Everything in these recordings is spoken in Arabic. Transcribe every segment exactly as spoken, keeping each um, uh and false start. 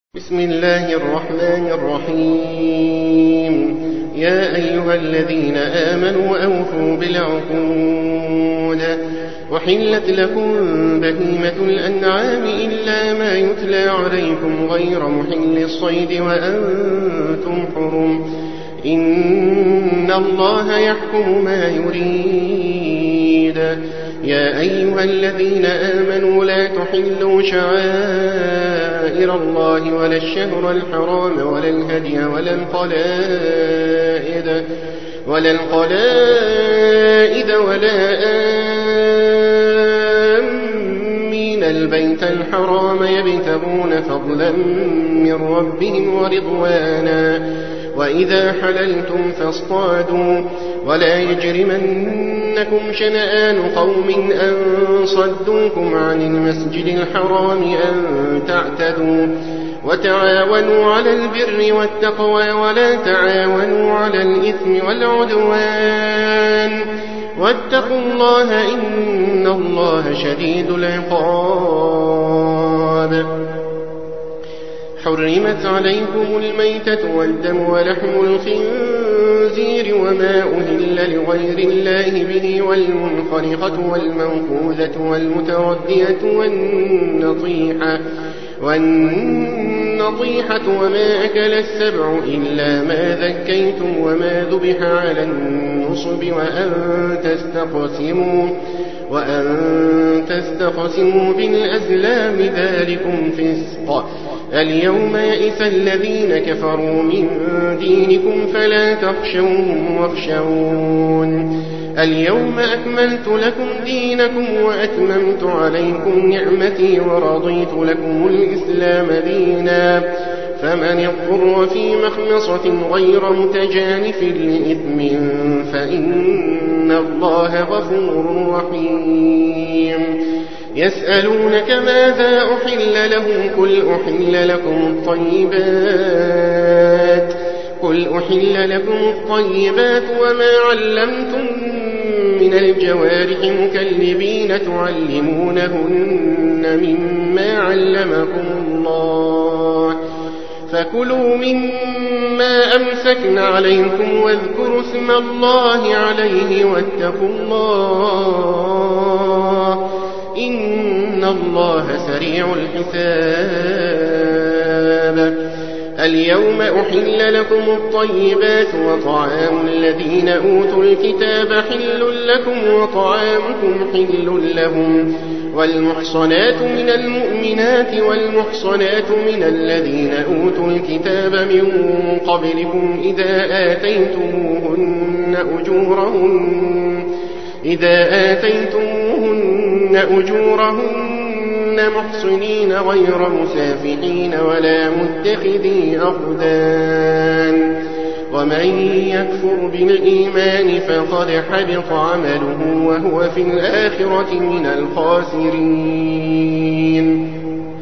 بسم الله الرحمن الرحيم. يا أيها الذين آمنوا أوفوا بالعقود وحلت لكم بهيمة الأنعام إلا ما يتلى عليكم غير محل الصيد وأنتم حرم إن الله يحكم ما يريد. يا أيها الذين آمنوا لا تحلوا شعائر الله ولا الشهر الحرام ولا الهدي ولا القلائد ولا القلائد ولا آمين البيت الحرام يبتغون فضلا من ربهم ورضوانا وإذا حللتم فاصطادوا ولا يجرمنكم شنآن قوم أن صدوكم عن المسجد الحرام أن تعتدوا وتعاونوا على البر والتقوى ولا تعاونوا على الإثم والعدوان واتقوا الله إن الله شديد العقاب. حرمت عليكم الميتة والدم ولحم الخنزير وما أهل لغير الله به والمنخنقة والموقوذة والمتردية والنطيحة والنطيحة وما أكل السبع إلا ما ذكيتم وما ذبح على النصب وأن تستقسموا وأن تستقسموا بالأزلام ذلكم فسق. اليوم يئس الذين كفروا من دينكم فلا تخشوهم واخشون. اليوم أكملت لكم دينكم وأتممت عليكم نعمتي ورضيت لكم الإسلام دينا فمن اضطر في مخمصة غير متجانف لإثم فإن الله غفور رحيم. يسألونك ماذا أحل لهم قل أحل لكم الطيبات قل أحل لكم الطيبات وما علمتم من الجوارح مكلبين تعلمونهن مما علمكم الله فكلوا مما أمسكن عليكم واذكروا اسم الله عليه واتقوا الله إن الله سريع الحساب. اليوم أحل لكم الطيبات وطعام الذين أوتوا الكتاب حل لكم وطعامكم حل لهم والمحصنات من المؤمنات والمحصنات من الذين أوتوا الكتاب من قبلكم إذا آتيتموهن أجورهن إذا آتيتموهن أجورهن محصنين غير مسافحين ولا متخذي أخدان ومن يكفر بالإيمان فقد حبط عمله وهو في الآخرة من الخاسرين.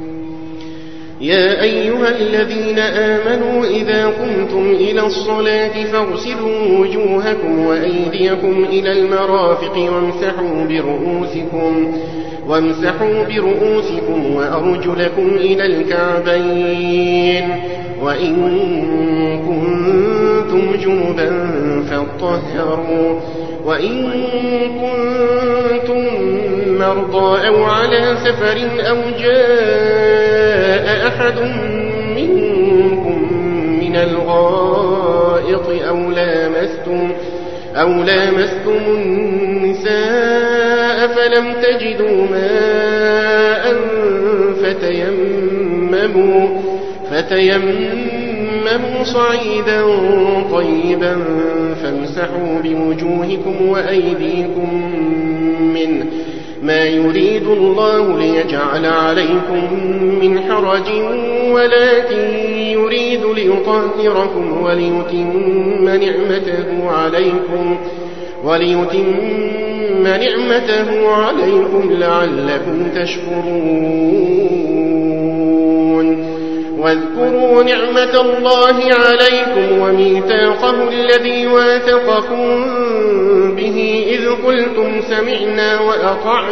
يا أيها الذين آمنوا إذا قمتم إلى الصلاة فاغسلوا وجوهكم وأيديكم إلى المرافق وامسحوا برؤوسكم وامسحوا برؤوسكم وأرجلكم إلى الكعبين وإن كنتم جنبا فاطهروا وإن كنتم مرضى أو على سفر أو جاء أحد منكم من الغائط أو لامستم أو لامستم النساء فلم تجدوا ماء فتيمموا فتيمموا صعيدا طيبا فامسحوا بوجوهكم وأيديكم منه ما يريد الله ليجعل عليكم من حرج ولكن يريد ليطهركم وليتم نعمته عليكم وليتم نعمته عليكم لعلكم تشكرون. واذكروا نعمة الله عليكم وميثاقه الذي واثقكم به إذ قلتم سمعنا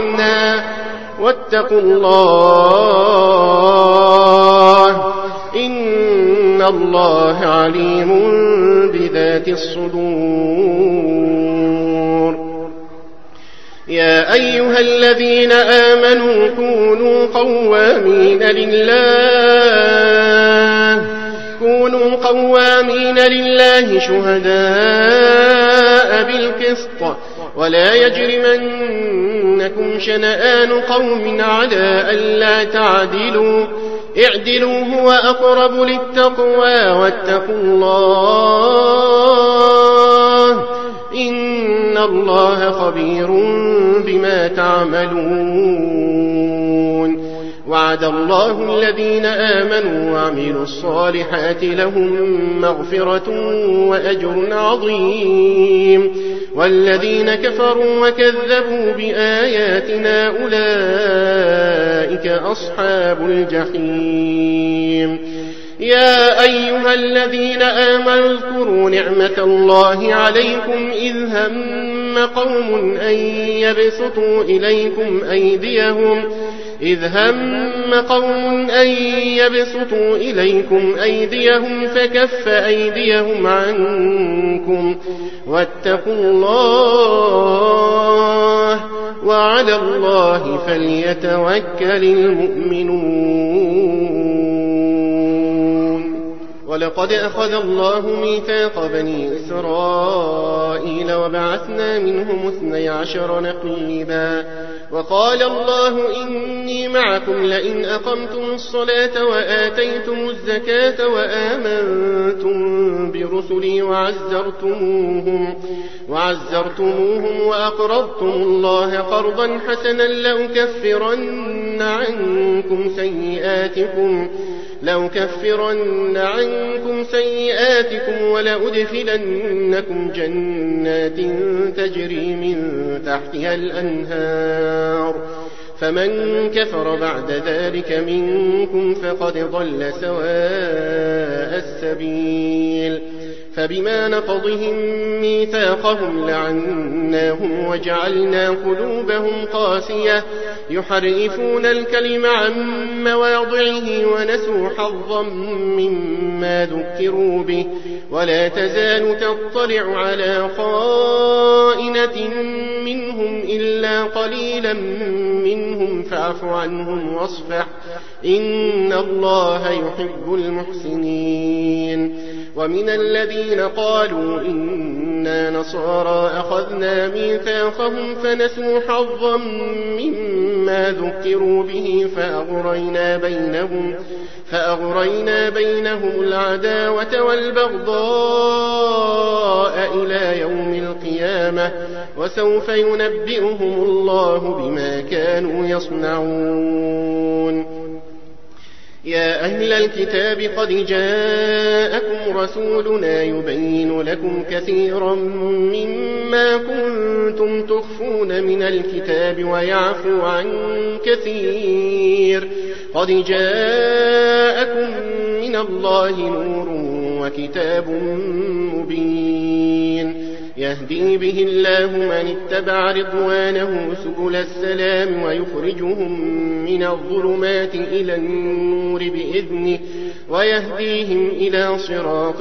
وأطعنا واتقوا الله إن الله عليم بذات الصدور. يا أيها الذين آمنوا كونوا قوامين لله كونوا قوامين لله شهداء بالقسط ولا يجرمنكم شنآن قوم على ألا تعدلوا اعدلوا هو أقرب للتقوى واتقوا الله إن الله خبير بما تعملون. وعد الله الذين آمنوا وعملوا الصالحات لهم مغفرة وأجر عظيم والذين كفروا وكذبوا بآياتنا أولئك أصحاب الجحيم. يا أيها الذين آمنوا اذكروا نعمة الله عليكم إذ هم قوم أن يبسطوا إليكم أيديهم إذ هم قوم أن يبسطوا إليكم أيديهم فكف أيديهم عنكم واتقوا الله وعلى الله فليتوكل المؤمنون. ولقد أخذ الله ميثاق بني إسرائيل وبعثنا منهم اثني عشر نقيبا وقال الله إني معكم لئن أقمتم الصلاة وآتيتم الزكاة وآمنتم برسلي وعزرتموهم, وعزرتموهم وأقرضتم الله قرضا حسنا لأكفرن عنكم سيئاتكم لأكفرن عنكم سيئاتكم ولأدخلنكم جنات تجري من تحتها الأنهار فمن كفر بعد ذلك منكم فقد ضل سواء السبيل. فبما نقضهم ميثاقهم لعناهم وجعلنا قلوبهم قاسية يحرفون الكلم عن مواضعه ونسوا حظا مما ذكروا به ولا تزال تطلع على خائنة منهم إلا قليلا منهم فاعف عنهم واصفح إن الله يحب المحسنين. ومن الذين قالوا إنا نصارى أخذنا ميثاقهم فنسوا حظا مما ذكروا به فأغرينا بينهم, فأغرينا بينهم العداوة والبغضاء إلى يوم القيامة وسوف ينبئهم الله بما كانوا يصنعون. يا أهل الكتاب قد جاءكم رسولنا يبين لكم كثيرا مما كنتم تخفون من الكتاب ويعفو عن كثير قد جاءكم من الله نور وكتاب مبين يهدي به الله من اتبع رضوانه سبل السلام ويخرجهم من الظلمات إلى النور بإذنه ويهديهم إلى صراط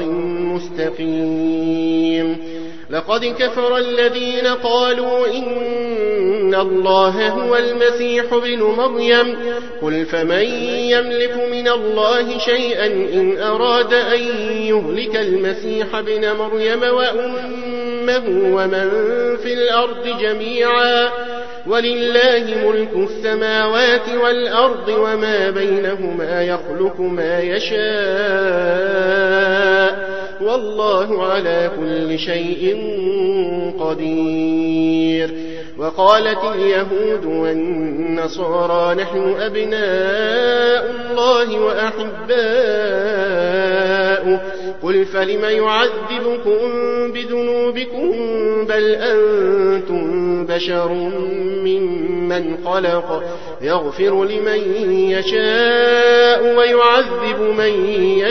مستقيم. لقد كفر الذين قالوا إن الله هو المسيح ابن مريم قل فمن يملك من الله شيئا إن أراد أن يهلك المسيح ابن مريم وأمه ومن في الأرض جميعا ولله ملك السماوات والأرض وما بينهما يخلق ما يشاء والله على كل شيء قدير. وقالت اليهود والنصارى نحن أبناء الله وأحباؤه قل فلم يعذبكم بذنوبكم بل أنتم بشر ممن خلق يغفر لمن يشاء ويعذب من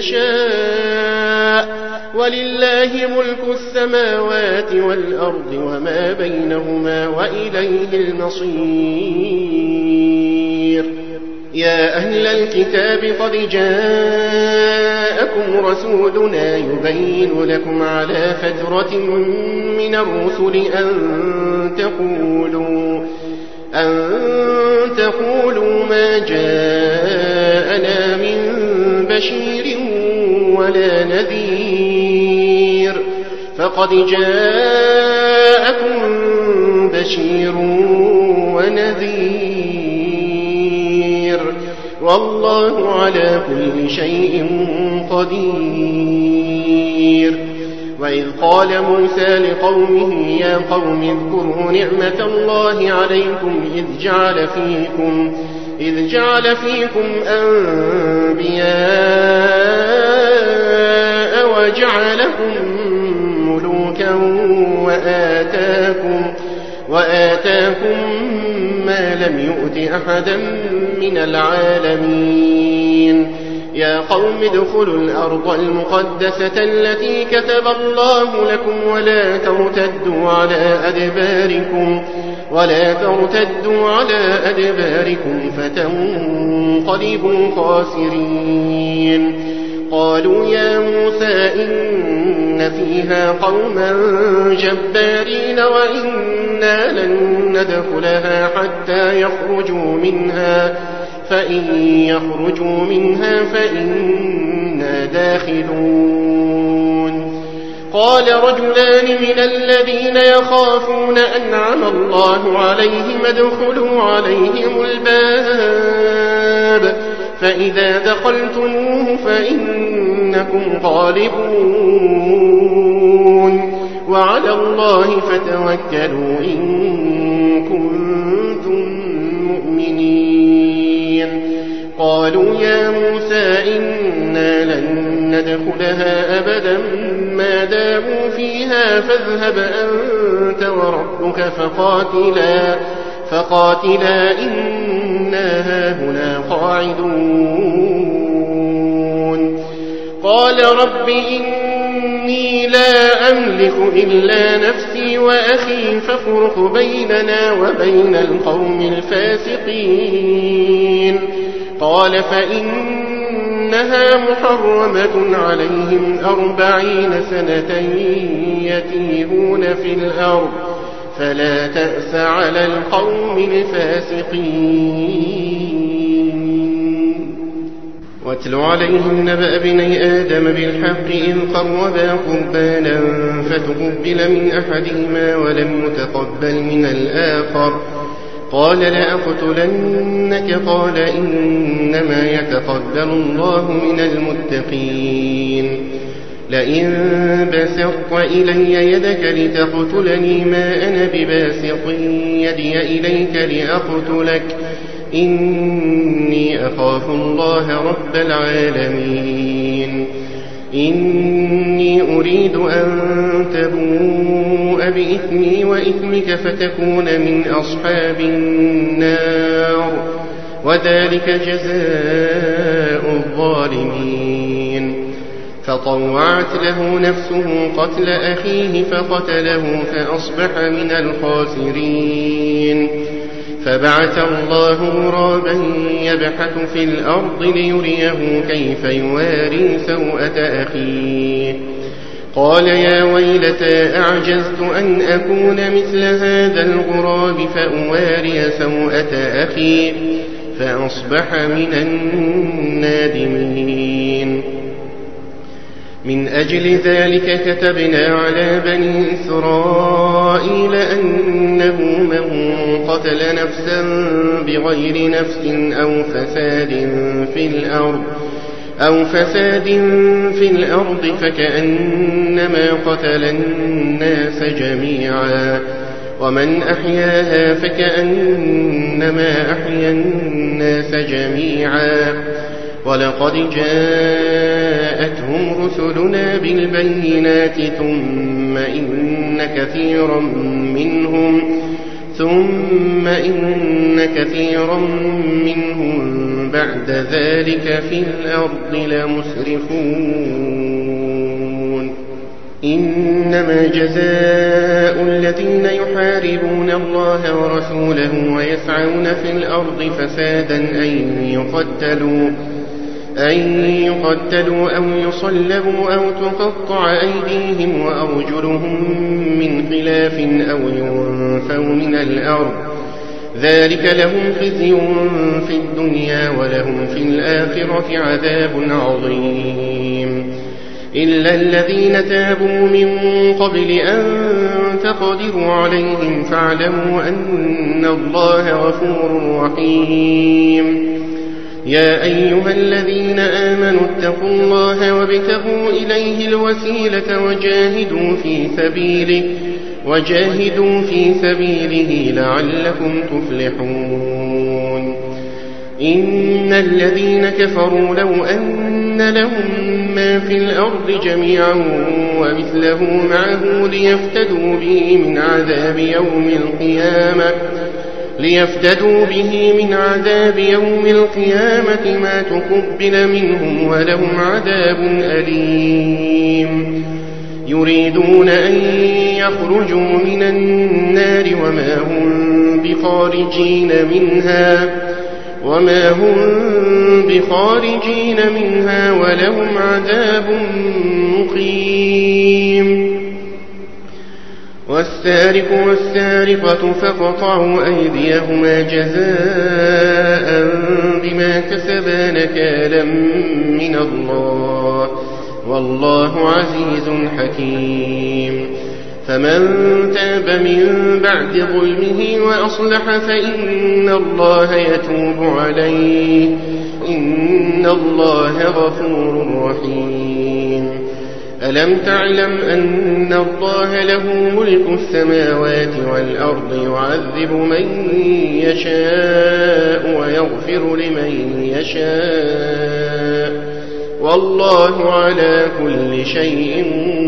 يشاء ولله ملك السماوات والأرض وما بينهما وإليه المصير. يا أهل الكتاب قد جاءكم جاءكم رسولنا يبين لكم على فترة من الرسل أن تقولوا أن تقولوا ما جاءنا من بشير ولا نذير فقد جاءكم بشير ونذير والله على كل شيء قدير. وإذ قال موسى لقومه يا قوم اذكروا نعمة الله عليكم إذ جعل فيكم إذ جعل فيكم أنبياء وجعلكم ملوكا وآتاكم, وآتاكم ما لم يؤت أحدا من العالمين. يا قوم ادخلوا الأرض المقدسة التي كتب الله لكم ولا ترتدوا على أدباركم ولا ترتدوا على أدباركم فتنقلبوا خاسرين. قالوا يا موسى إن فيها قوما جبارين وإنا لن ندخلها حتى يخرجوا منها فإن يخرجوا منها فإنا داخلون. قال رجلان من الذين يخافون أنعم الله عليهم ادخلوا عليهم الباب فإذا دخلتموه فإنكم غالبون وعلى الله فتوكلوا إن كنتم مؤمنين. قالوا يا موسى إنا لن ندخلها أبدا ما داموا فيها فاذهب أنت وربك فقاتلا فقاتلا إنا هاهنا قاعدون. قال رب إني لا أملك إلا نفسي وأخي فافرق بيننا وبين القوم الفاسقين. قال فإنها محرمة عليهم أربعين سنة يتيهون في الأرض فلا تأس على القوم الفاسقين. واتل عليهم نبأ بني آدم بالحق إذ قربا قربانا فتقبل من أحدهما ولم يتقبل من الآخر قال لأقتلنك قال إنما يتقبل الله من المتقين. لئن بسطت إلي يدك لتقتلني ما أنا بباسط يدي إليك لأقتلك إني أخاف الله رب العالمين. إني أريد أن تبوء بإثمي وإثمك فتكون من أصحاب النار وذلك جزاء الظالمين. فطوعت له نفسه قتل أخيه فقتله فأصبح من الخاسرين. فبعث الله غرابا يبحث في الأرض ليريه كيف يواري سوءة أخيه قال يا ويلتى أعجزت أن أكون مثل هذا الغراب فأواري سوءة أخي فأصبح من النادمين. من أجل ذلك كتبنا على بني إسرائيل أنه من قتل نفسا بغير نفس أو فساد في الأرض أو فساد في الأرض فكأنما قتل الناس جميعا ومن أحياها فكأنما أحيا الناس جميعا. ولقد جاءتهم رسلنا بالبينات ثم إن كثيرا منهم ثم إن كثيرا منهم بعد ذلك في الأرض لمسرفون. إنما جزاء الذين يحاربون الله ورسوله ويسعون في الأرض فسادا أن يقتلوا أن يقتلوا أو يصلبوا أو تقطع أيديهم وأرجلهم من خلاف أو ينفوا من الأرض ذلك لهم خزي في الدنيا ولهم في الآخرة عذاب عظيم إلا الذين تابوا من قبل أن تقدروا عليهم فاعلموا أن الله غفور رحيم يا أيها الذين آمنوا اتقوا الله وابتغوا إليه الوسيلة وجاهدوا في سبيله وجاهدوا في سبيله لعلكم تفلحون إن الذين كفروا لو أن لهم ما في الأرض جميعا ومثله معه ليفتدوا به من عذاب يوم القيامة ليفتدوا به من عذاب يوم القيامة ما تقبل منهم ولهم عذاب أليم يريدون أن يخرجوا من النار وما هم بخارجين منها وما هم بخارجين منها ولهم عذاب مقيم والسارق والسارقة فاقطعوا أيديهما جزاء بما كسبا نكالا من الله والله عزيز حكيم فمن تاب من بعد ظلمه وأصلح فإن الله يتوب عليه إن الله غفور رحيم ألم تعلم أن الله له ملك السماوات والأرض يعذب من يشاء ويغفر لمن يشاء والله على كل شيء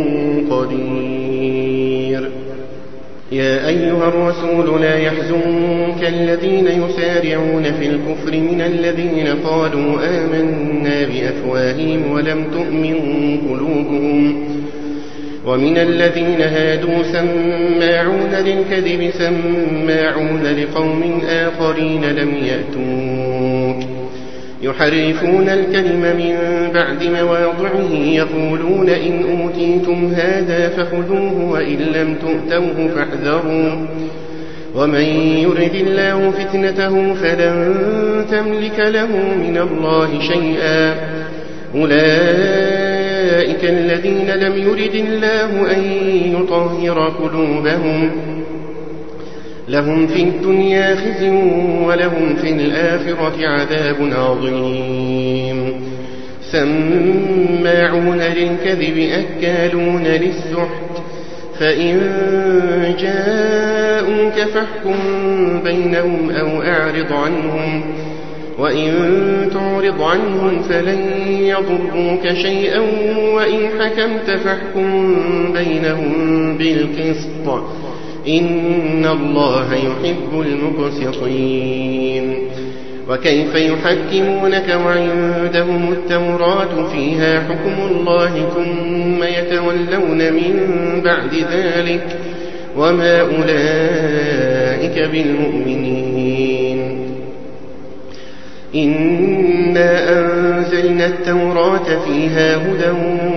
قدير يا أيها الرسول لا يحزنك الذين يسارعون في الكفر من الذين قالوا آمنا بأفواههم ولم تؤمن قلوبهم ومن الذين هادوا سماعون للكذب سماعون لقوم آخرين لم يأتوك يحرفون الكلم من بعد مواضعه يقولون إن أوتيتم هذا فخذوه وإن لم تؤتوه فاحذروا ومن يرد الله فتنته فلن تملك له من الله شيئا أولئك الذين لم يرد الله أن يطهر قلوبهم لهم في الدنيا خزي ولهم في الآخرة عذاب عظيم سماعون للكذب أكالون للسحت فإن جاءوك فاحكم بينهم أو أعرض عنهم وإن تعرض عنهم فلن يضروك شيئا وإن حكمت فاحكم بينهم بالقسط إن الله يحب المقسطين وكيف يحكمونك وعندهم التوراة فيها حكم الله ثم يتولون من بعد ذلك وما أولئك بالمؤمنين إنا أنزلنا التوراة فيها هدى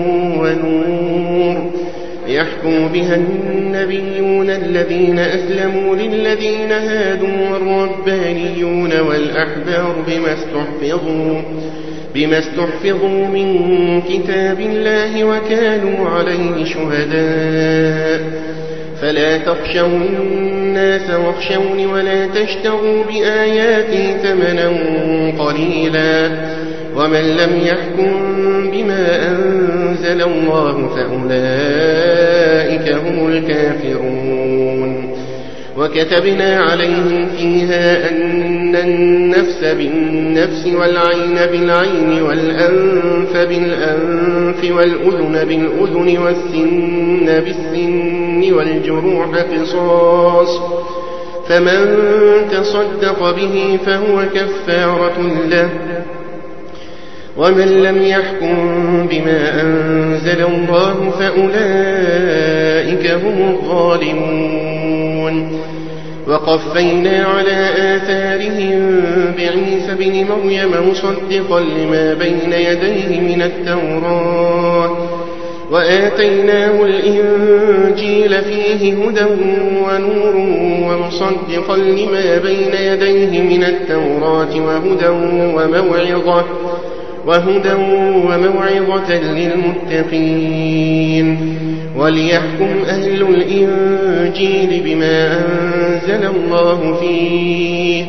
ونور يحكم بها النبيون الذين أسلموا للذين هادوا والربانيون والأحبار بما استحفظوا, بما استحفظوا من كتاب الله وكانوا عليه شهداء فلا تخشوا الناس واخشوني ولا تشتروا بآياتي ثمنا قليلا ومن لم يحكم بما أنزل الله فأولئك هم الكافرون وكتبنا عليهم فيها أن النفس بالنفس والعين بالعين والأنف بالأنف والأذن بالأذن والسن بالسن والجروح قصاص فمن تصدق به فهو كفارة له ومن لم يحكم بما أنزل الله فأولئك هم الظالمون وقفينا على آثارهم بعيسى بن مريم مصدقا لما بين يديه من التوراة وآتيناه الإنجيل فيه هدى ونور ومصدقا لما بين يديه من التوراة وهدى وموعظة وهدى وموعظة للمتقين وليحكم أهل الإنجيل بما أنزل الله فيه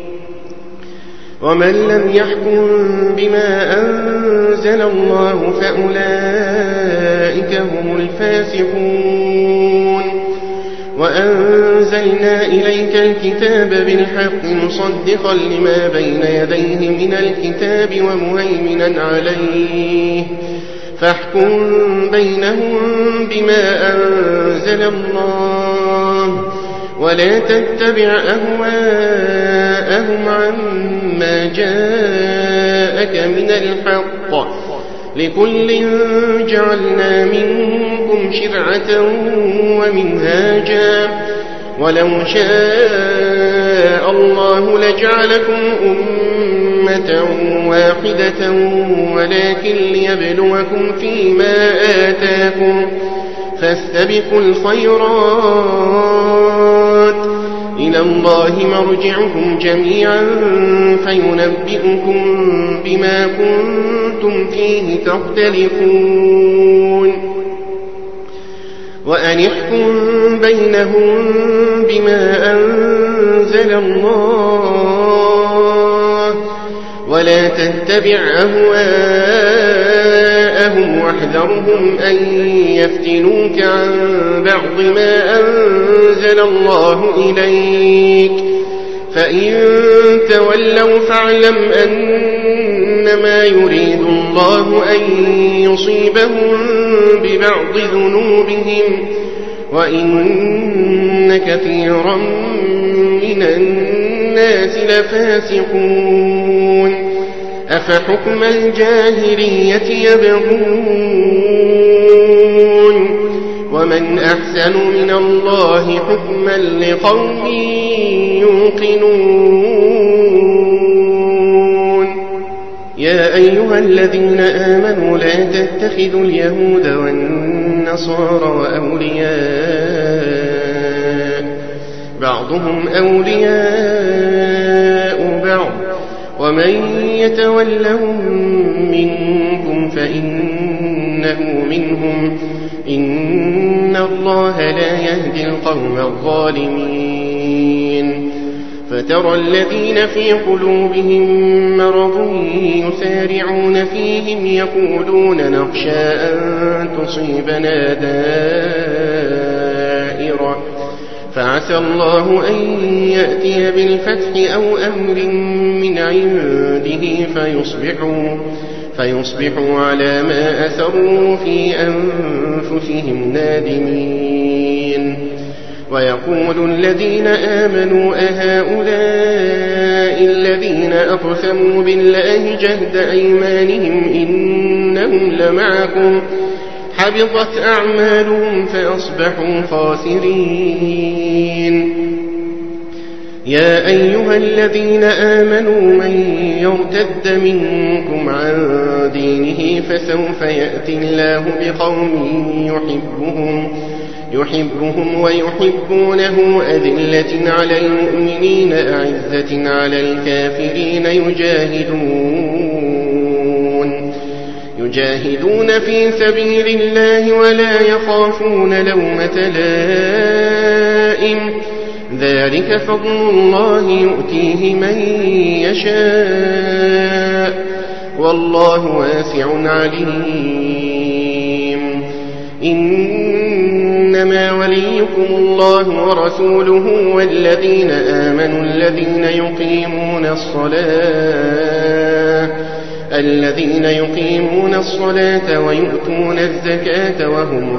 ومن لم يحكم بما أنزل الله فأولئك هم الفاسقون وأنزلنا إليك الكتاب بالحق مصدقا لما بين يديه من الكتاب ومهيمنا عليه فاحكم بينهم بما أنزل الله ولا تتبع أهواءهم عما جاءك من الحق لكل جعلنا منكم شرعة ومنهاجا ولو شاء الله لجعلكم أمة واحدة ولكن ليبلوكم فيما آتاكم فاستبقوا الخيرات إلى الله مرجعكم جميعا فينبئكم بما كنتم فيه تختلفون وأن احكم بينهم بما أنزل الله ولا تتبع أهواءهم واحذرهم أن يفتنوك عن بعض ما أنزل الله إليك فإن تولوا فاعلم أنما يريد الله أن يصيبهم ببعض ذنوبهم وإن كثيرا من الناس لفاسقون أفحكم الجاهلية يبغون ومن أحسن من الله حكما لقوم يوقنون يا أيها الذين آمنوا لا تتخذوا اليهود والنصارى أولياء بعضهم أولياء بعض ومن يتولهم منكم فإنه منهم إن الله لا يهدي القوم الظالمين فترى الذين في قلوبهم مرض يسارعون فيهم يقولون نخشى أن تصيبنا دائرة فعسى الله أن يأتي بالفتح أو أمر من عنده فيصبحوا, فيصبحوا على ما أسروا في أنفسهم نادمين ويقول الذين آمنوا أهؤلاء الذين أقسموا بالله جهد أيمانهم إنهم لمعكم حبطت أعمالهم فأصبحوا خاسرين يا أيها الذين آمنوا من يرتد منكم عن دينه فسوف يأتي الله بقوم يحبهم يحبهم ويحبونه أذلة على المؤمنين أعزة على الكافرين يجاهدون يجاهدون في سبيل الله ولا يخافون لومة لائم ذلك فضل الله يؤتيه من يشاء والله واسع عليم إنما وليكم الله ورسوله والذين آمنوا الذين يقيمون الصلاة الذين يقيمون الصلاة ويؤتون الزكاة وهم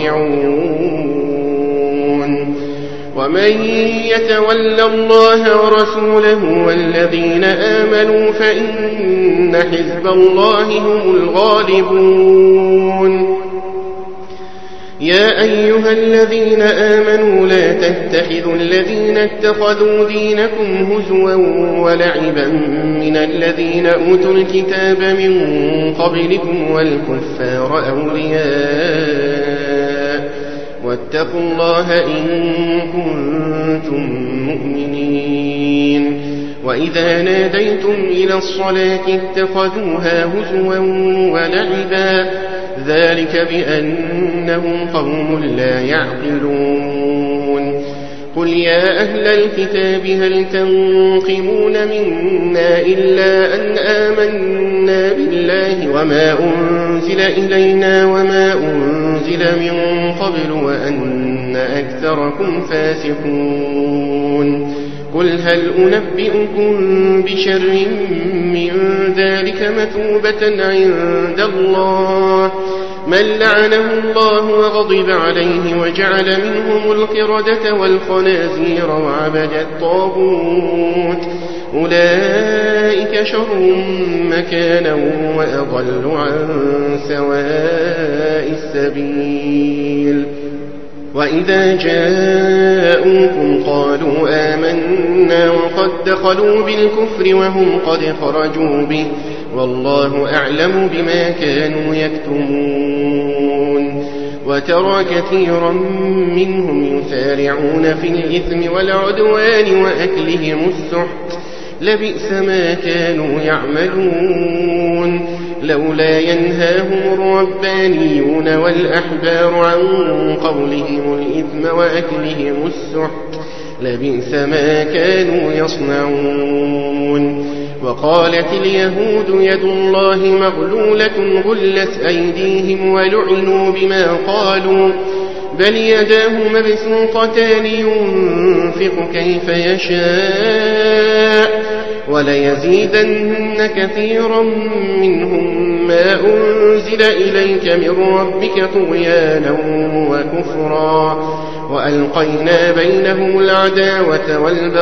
راكعون ومن يتول الله ورسوله والذين آمنوا فإن حزب الله هم الغالبون يا أيها الذين آمنوا لا تتخذوا الذين اتخذوا دينكم هزوا ولعبا من الذين أوتوا الكتاب من قبلكم والكفار أولياء واتقوا الله إن كنتم مؤمنين. وإذا ناديتم إلى الصلاة اتخذوها هزوا ولعبا ذلك بأنهم قوم لا يعقلون. قل يا أهل الكتاب هل تنقمون منا إلا أن آمنا بالله وما أنزل إلينا وما أنزل من قبل وأن أكثركم فاسقون. قل هل أنبئكم بشر من ذلك مثوبة عند الله من لعنه الله وغضب عليه وجعل منهم القردة والخنازير وعبد الطاغوت أولئك شر مكانا وأضل عن سواء السبيل. وإذا جاءوكم قالوا آمنا وقد دخلوا بالكفر وهم قد خرجوا به والله أعلم بما كانوا يكتمون. وترى كثيرا منهم يسارعون في الإثم والعدوان وأكلهم السحت لبئس ما كانوا يعملون. لولا ينهاهم الربانيون والأحبار عن قولهم الإثم وأكلهم السحت لبئس ما كانوا يصنعون. وقالت اليهود يد الله مغلولة غلت أيديهم ولعنوا بما قالوا بل يداه مبسوطتان ينفق كيف يشاء وليزيدن كثيرا منهم ما أنزل إليك من ربك طغيانا وكفرا وألقينا بينهم العداوة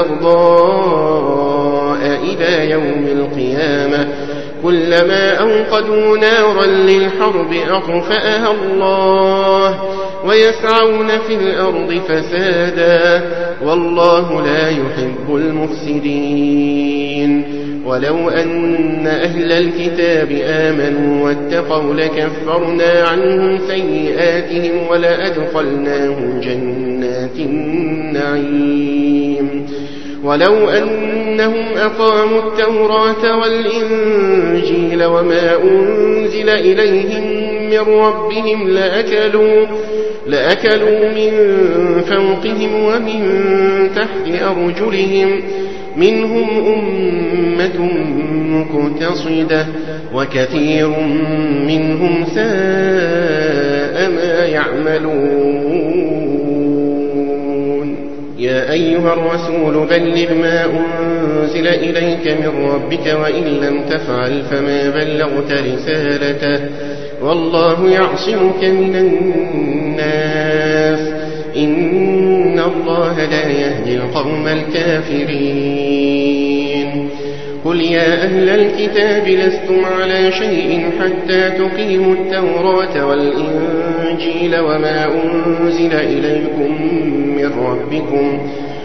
والبغضاء إلى يوم القيامة كلما أوقدوا نارا للحرب أطفأها الله ويسعون في الأرض فسادا والله لا يحب المفسدين. ولو أن أهل الكتاب آمنوا واتقوا لكفرنا عنهم سيئاتهم ولأدخلناهم جنات النعيم. ولو أنهم أقاموا التوراة والإنجيل وما أنزل إليهم من ربهم لأكلوا, لأكلوا من فوقهم ومن تحت أرجلهم منهم أمة مقتصدة وكثير منهم ساء ما يعملون. يا أيها الرسول بلغ ما أنزل إليك من ربك وإن لم تفعل فما بلغت رسالته والله يعصمك من الناس إن الله لا يهدي القوم الكافرين. قل يا أهل الكتاب لستم على شيء حتى تقيموا التوراة والإنجيل وما أنزل إليكم من ربكم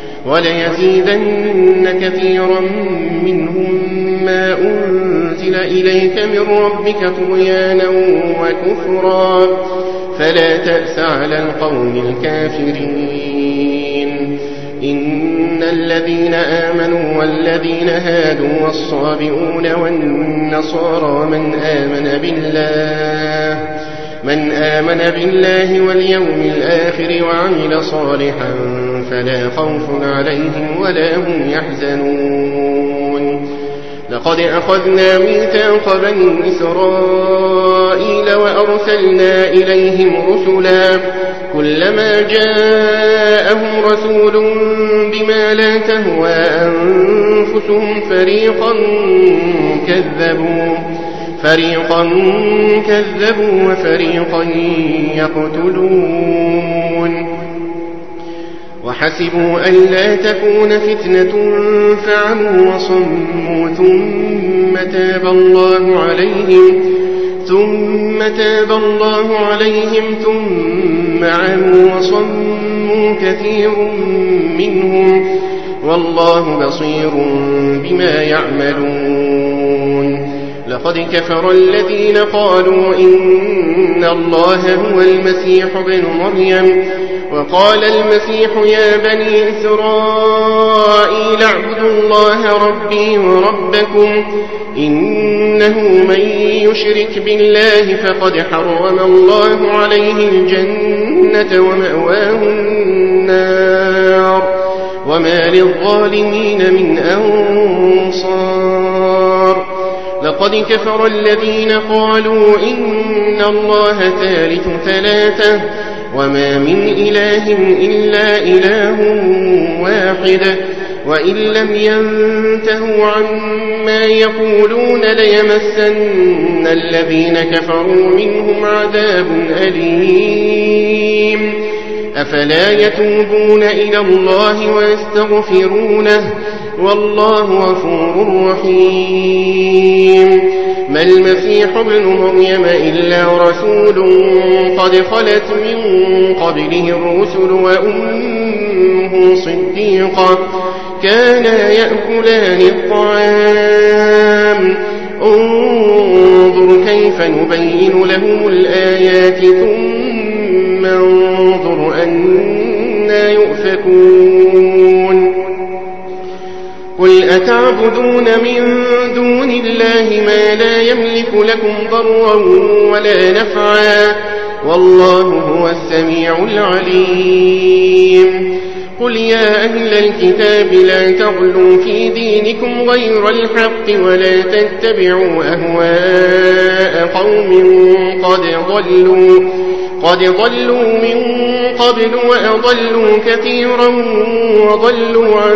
وليزيدن كثيرا منهم ما أنزل إليك من ربك طغيانا وكفرا فلا تأس على القوم الكافرين. إن الذين آمنوا والذين هادوا والصابئون والنصارى من آمن بالله من آمن بالله واليوم الآخر وعمل صالحا فلا خوف عليهم ولا هم يحزنون. لقد أخذنا ميثاق بني إسرائيل وأرسلنا إليهم رسلا كلما جاءهم رسول بما لا تهوى أنفسهم فريقا كذبوا فريقا كذبوا وفريقا يقتلون. وحسبوا أن لا تكون فتنة فعموا وصموا ثم تاب الله عليهم ثم تاب الله عليهم ثم عموا وصموا كثير منهم والله بصير بما يعملون. لقد كفر الذين قالوا إن الله هو المسيح ابن مريم وقال المسيح يا بني إسرائيل اعبدوا الله ربي وربكم إنه من يشرك بالله فقد حرم الله عليه الجنة ومأواه النار وما للظالمين من أنصار. لقد كفر الذين قالوا إن الله ثالث ثلاثة وما من إله إلا إله واحد وإن لم ينتهوا عما يقولون ليمسن الذين كفروا منهم عذاب أليم. أفلا يتوبون إلى الله ويستغفرونه والله غفور رحيم. ما المسيح ابن مريم إلا رسول قد خلت من قبله الرسل وأمه صديقة كانا يأكلان الطعام انظر كيف نبين لهم الآيات ثم انظر أنا يؤفكون. قل أتعبدون من دون الله ما لا يملك لكم ضرا ولا نفعا والله هو السميع العليم. قل يا أهل الكتاب لا تغلوا في دينكم غير الحق ولا تتبعوا أهواء قوم قد ضلوا قد ضلوا من قبل وأضلوا كثيرا وضلوا عن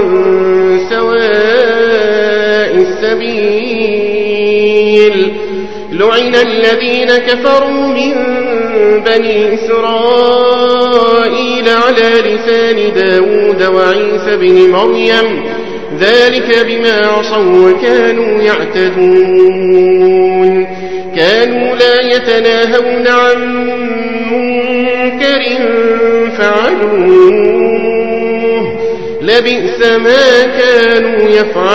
سواء السبيل. لعن الذين كفروا من بني إسرائيل على لسان داود وعيسى بن مريم ذلك بما عصوا وكانوا يعتدون. كانوا لا يتناهون عن منكر فعلوه لبئس ما كانوا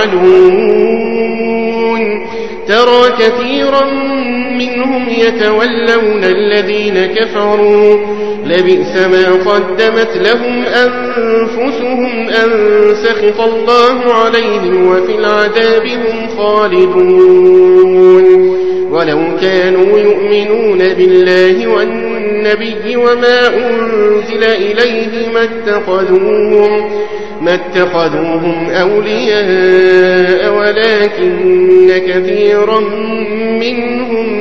يفعلون. ترى كثيرا منهم يتولون الذين كفروا لبئس ما قدمت لهم أنفسهم أن سخط الله عليهم وفي العذاب هم خالدون. ولو كانوا يؤمنون بالله والنبي وما أنزل إليه ما اتخذوهم, ما اتخذوهم أولياء ولكن كثيرا منهم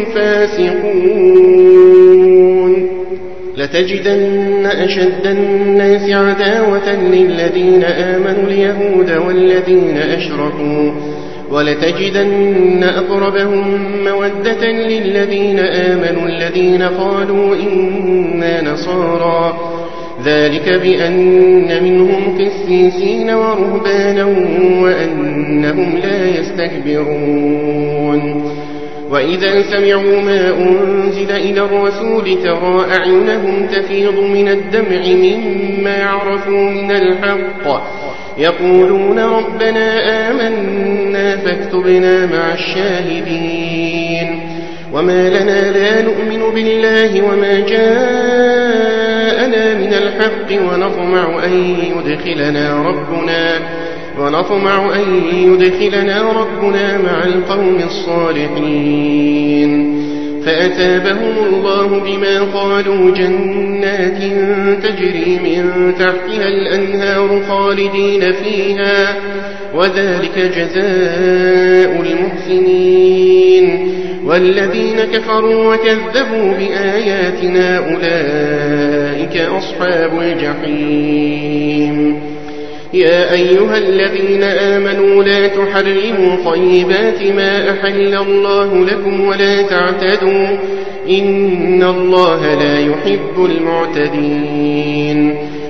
فاسقون. لتجدن أشد الناس عداوة للذين آمنوا اليهود والذين أشركوا ولتجدن أقربهم مودة للذين آمنوا الذين قالوا إنا نصارى ذلك بأن منهم قسيسين ورهبانا وأنهم لا يستكبرون. وإذا سمعوا ما أنزل إلى الرسول ترى أعينهم تفيض من الدمع مما عرفوا من الحق يقولون ربنا آمنا فاكتبنا مع الشاهدين. وما لنا لا نؤمن بالله وما جاءنا من الحق ونطمع أن يدخلنا ربنا ونطمع أن يدخلنا ربنا مع القوم الصالحين. فأتابهم الله بما قالوا جنات تجري من تحتها الأنهار خالدين فيها وذلك جزاء المحسنين. والذين كفروا وكذبوا بآياتنا أولئك أصحاب الجحيم. يا أيها الذين آمنوا لا تحرموا طيبات ما أحل الله لكم ولا تعتدوا إن الله لا يحب المعتدين.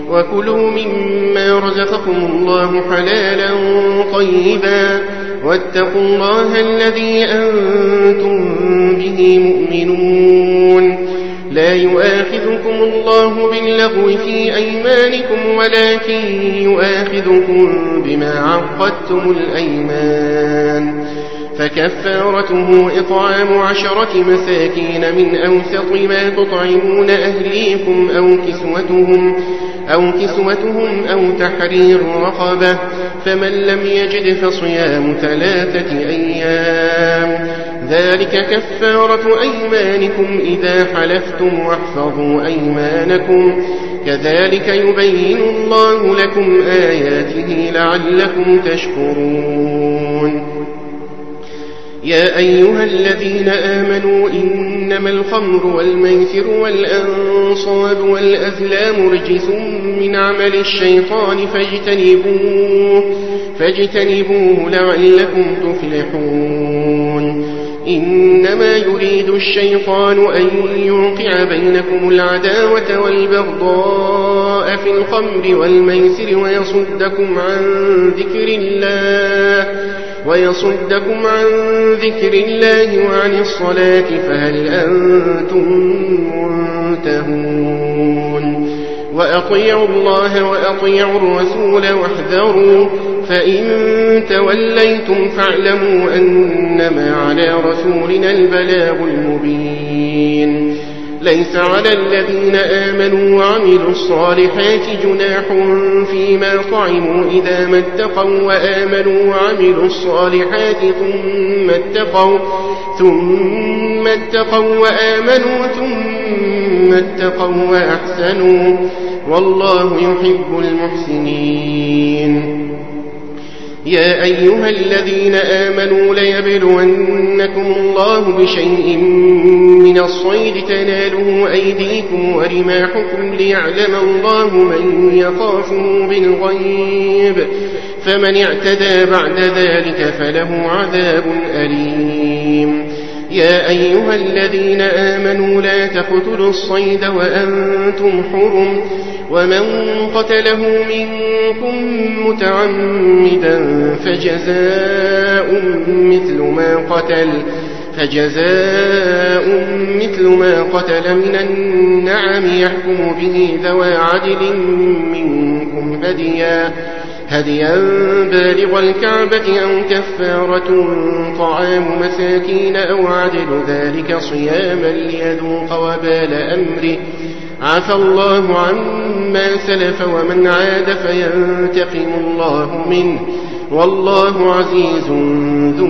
وكلوا مما رزقكم الله حلالا طيبا واتقوا الله الذي أنتم به مؤمنون. لا يؤاخذكم الله باللغو في أيمانكم ولكن يؤاخذكم بما عقدتم الأيمان، فكفارته إطعام عشرة مساكين من أوسط ما تطعمون أهليكم أو كسوتهم أو كسوتهم أو تحرير رقبة، فمن لم يجد فصيام ثلاثة أيام، ذلك كفارة أيمانكم إذا حلفتم، واحفظوا أيمانكم، كذلك يبين الله لكم آياته لعلكم تشكرون. يا أيها الذين آمنوا إنما الخمر والميسر والأنصاب والأزلام رجس من عمل الشيطان فاجتنبوه, فاجتنبوه لعلكم تفلحون. إنما يريد الشيطان أن يوقع بينكم العداوة والبغضاء في الخمر والميسر ويصدكم عن ذكر الله ويصدكم عن ذكر الله وعن الصلاة فهل أنتم منتهون. وأطيعوا الله وأطيعوا الرسول واحذروا، فإن توليتم فاعلموا أنما على رسولنا البلاغ المبين. ليس على الذين آمنوا وعملوا الصالحات جناح فيما طعموا إذا ما اتقوا وآمنوا وعملوا الصالحات ثم اتقوا ثم اتقوا وآمنوا ثم اتقوا وأحسنوا، والله يحب المحسنين. يا أيها الذين آمنوا ليبلونكم الله بشيء من الصيد تناله أيديكم ورماحكم ليعلم الله من يخافه بالغيب، فمن اعتدى بعد ذلك فله عذاب أليم. يا أيها الذين آمنوا لا تقتلوا الصيد وأنتم حرم، ومن قتله منكم متعمدا فجزاء مثل ما قتل فجزاء مثل ما قتل من النعم يحكم به ذوى عدل منكم هديا هديا بالغ الكعبة أو كفارة طعام مساكين أو عدل ذلك صياما ليذوق وبال أمره، عفى الله عما سلف ومن عاد فينتقم الله منه، والله عزيز ذو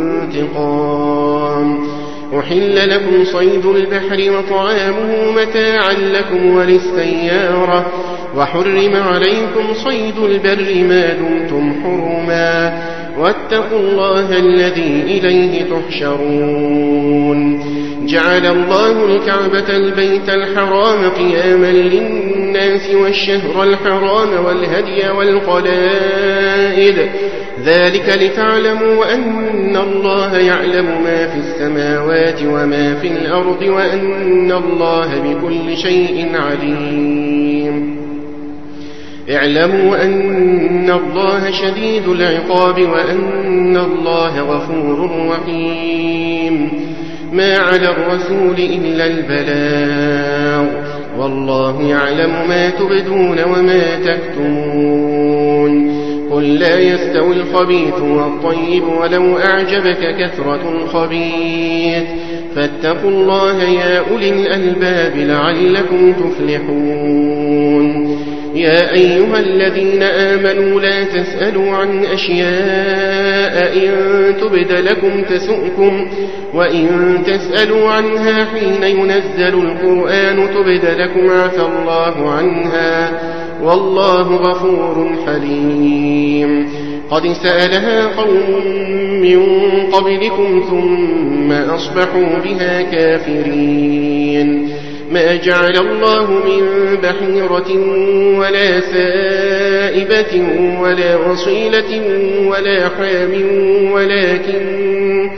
انتقام. أحل لكم صيد البحر وطعامه متاعا لكم وللسيارة، وحرم عليكم صيد البر ما دمتم حرما، واتقوا الله الذي إليه تحشرون. جعل الله الكعبة البيت الحرام قياما للناس والشهر الحرام والهدي والقلائد، ذلك لتعلموا أن الله يعلم ما في السماوات وما في الأرض وأن الله بكل شيء عليم. اعلموا أن الله شديد العقاب وأن الله غفور رحيم. ما على الرسول إلا البلاغ، والله يعلم ما تبدون وما تكتمون. قل لا يستوي الخبيث والطيب ولو أعجبك كثرة الخبيث، فاتقوا الله يا أولي الألباب لعلكم تفلحون. يا أيها الذين آمنوا لا تسألوا عن أشياء إن تبد لكم تسؤكم، وإن تسألوا عنها حين ينزل القرآن تبد لكم عفى الله عنها، والله غفور حليم. قد سألها قوم من قبلكم ثم أصبحوا بها كافرين. ما جعل الله من بحيرة ولا سائبة ولا وصيلة ولا حام ولكن,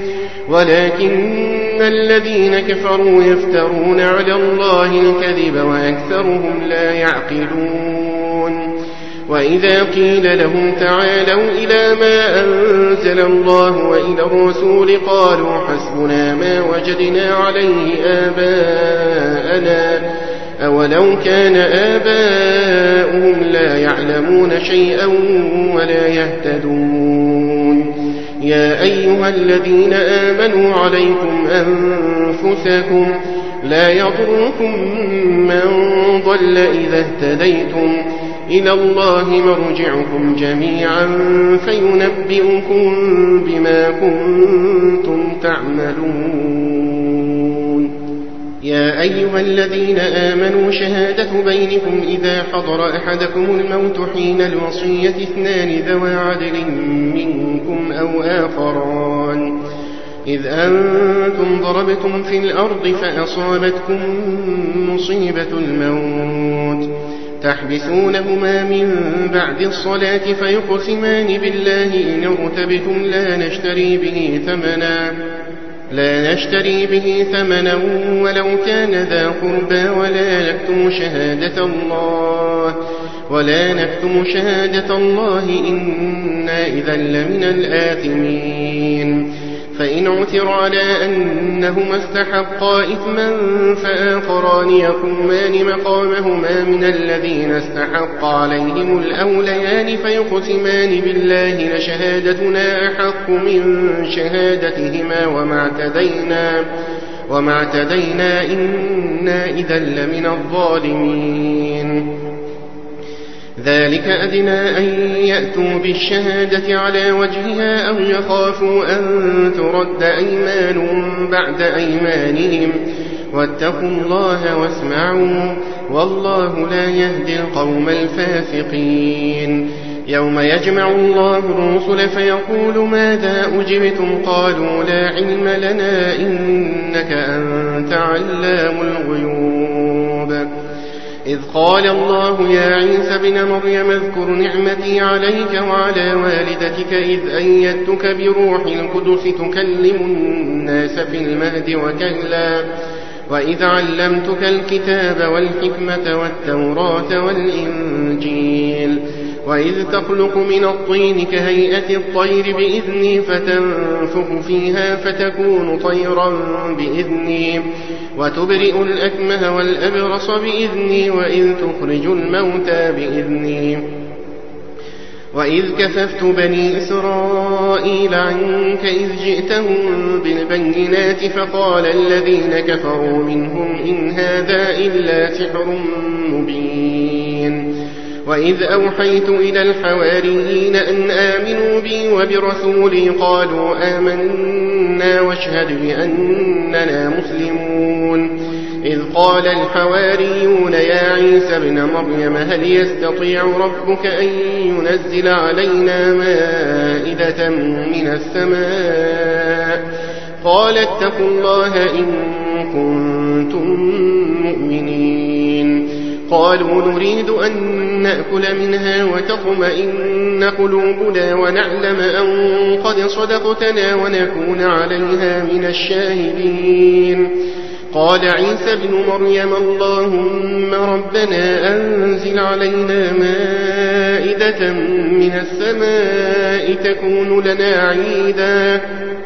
ولكن الذين كفروا يفترون على الله الكذب وأكثرهم لا يعقلون. وإذا قيل لهم تعالوا إلى ما أنزل الله وإلى الرسول قالوا حسبنا ما وجدنا عليه آباءنا أولو كان آباؤهم لا يعلمون شيئا ولا يهتدون يا أيها الذين آمنوا عليكم أنفسكم لا يضركم من ضل إذا اهتديتم إلى الله مرجعكم جميعا فينبئكم بما كنتم تعملون يا أيها الذين آمنوا شهادة بينكم إذا حضر أحدكم الموت حين الوصية اثنان ذوى عدل منكم أو آخران إذ أنتم ضربتم في الأرض فأصابتكم مصيبة الموت تحبسونهما من بعد الصلاة فيقسمان بالله إن ارتبتم لا نشتري به ثمنا لا نشتري به ثمنا ولو كان ذا قربى ولا نكتم شهادة الله ولا نكتم شهادة الله إنا إذا لمن الآثمين فإن عثر على أنهما استحقا إثما فآخران يقومان مقامهما من الذين استحق عليهم الأوليان فيقسمان بالله لشهادتنا أحق من شهادتهما وما اعتدينا وما اعتدينا إنا إذا لمن الظالمين ذلك أدنى أن يأتوا بالشهادة على وجهها أو يخافوا أن ترد أيمان بعد أيمانهم واتقوا الله واسمعوا والله لا يهدي القوم الفاسقين يوم يجمع الله الرسل فيقول ماذا أجبتم قالوا لا علم لنا إنك أنت علام الغيوب إذ قال الله يا عيسى بن مريم اذكر نعمتي عليك وعلى والدتك إذ أيدتك بروح القدس تكلم الناس في المهد وكهلا وإذ علمتك الكتاب والحكمة والتوراة والإنجيل وإذ تخلق من الطين كهيئة الطير بإذني فتنفخ فيها فتكون طيرا بإذني وتبرئ الأكمه والأبرص بإذني وإذ تخرج الموتى بإذني وإذ كففت بني إسرائيل عنك إذ جئتهم بالبينات فقال الذين كفروا منهم إن هذا إلا سحر مبين وإذ أوحيت إلى الحواريين أن آمنوا بي وبرسولي قالوا آمنا واشهد بأننا مسلمون إذ قال الحواريون يا عيسى ابن مريم هل يستطيع ربك أن ينزل علينا مائدة من السماء قال اتقوا الله إن كنتم مؤمنين قالوا نريد أن نأكل منها وتطمئن قلوبنا ونعلم أن قد صدقتنا ونكون عليها من الشاهدين قال عيسى ابن مريم اللهم ربنا أنزل علينا مائدة من السماء تكون لنا عيدا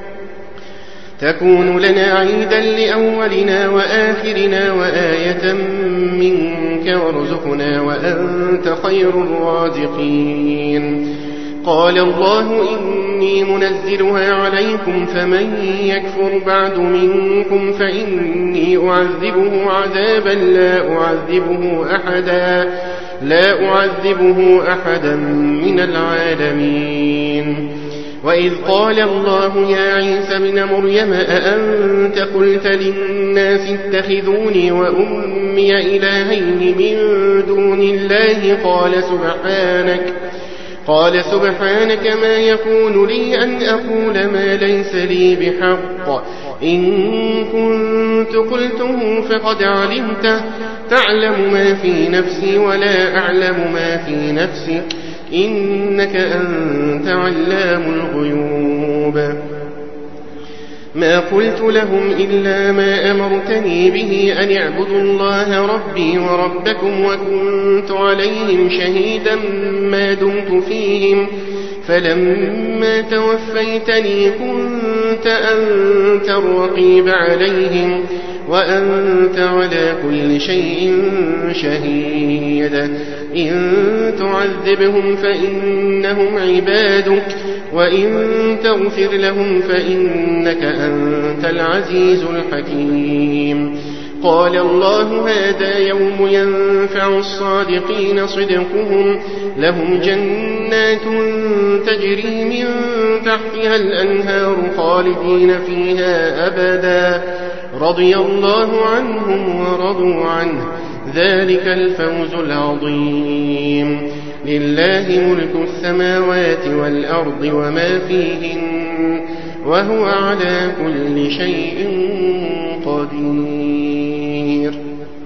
تكون لنا عيدا لأولنا وآخرنا وآية منك وارزقنا وأنت خير الرازقين قال الله إني منزلها عليكم فمن يكفر بعد منكم فإني أعذبه عذابا لا أعذبه أحدا لا أعذبه أحدا من العالمين وإذ قال الله يا عيسى ابن مريم أأنت قلت للناس اتخذوني وأمي إلهين من دون الله قال سبحانك قال سبحانك ما يكون لي أن أقول ما ليس لي بحق إن كنت قلته فقد علمته تعلم ما في نفسي ولا أعلم ما في نفسك إنك أنت علام الغيوب ما قلت لهم إلا ما أمرتني به أن اعبدوا الله ربي وربكم وكنت عليهم شهيدا ما دمت فيهم فلما توفيتني كنت أنت الرقيب عليهم وأنت على كل شيء شهيد إن تعذبهم فإنهم عبادك وإن تغفر لهم فإنك أنت العزيز الحكيم قال الله هذا يوم ينفع الصادقين صدقهم لهم جنات تجري من تحتها الأنهار خالدين فيها أبدا رضي الله عنهم ورضوا عنه ذلك الفوز العظيم لله ملك السماوات والأرض وما فيهن وهو على كل شيء قدير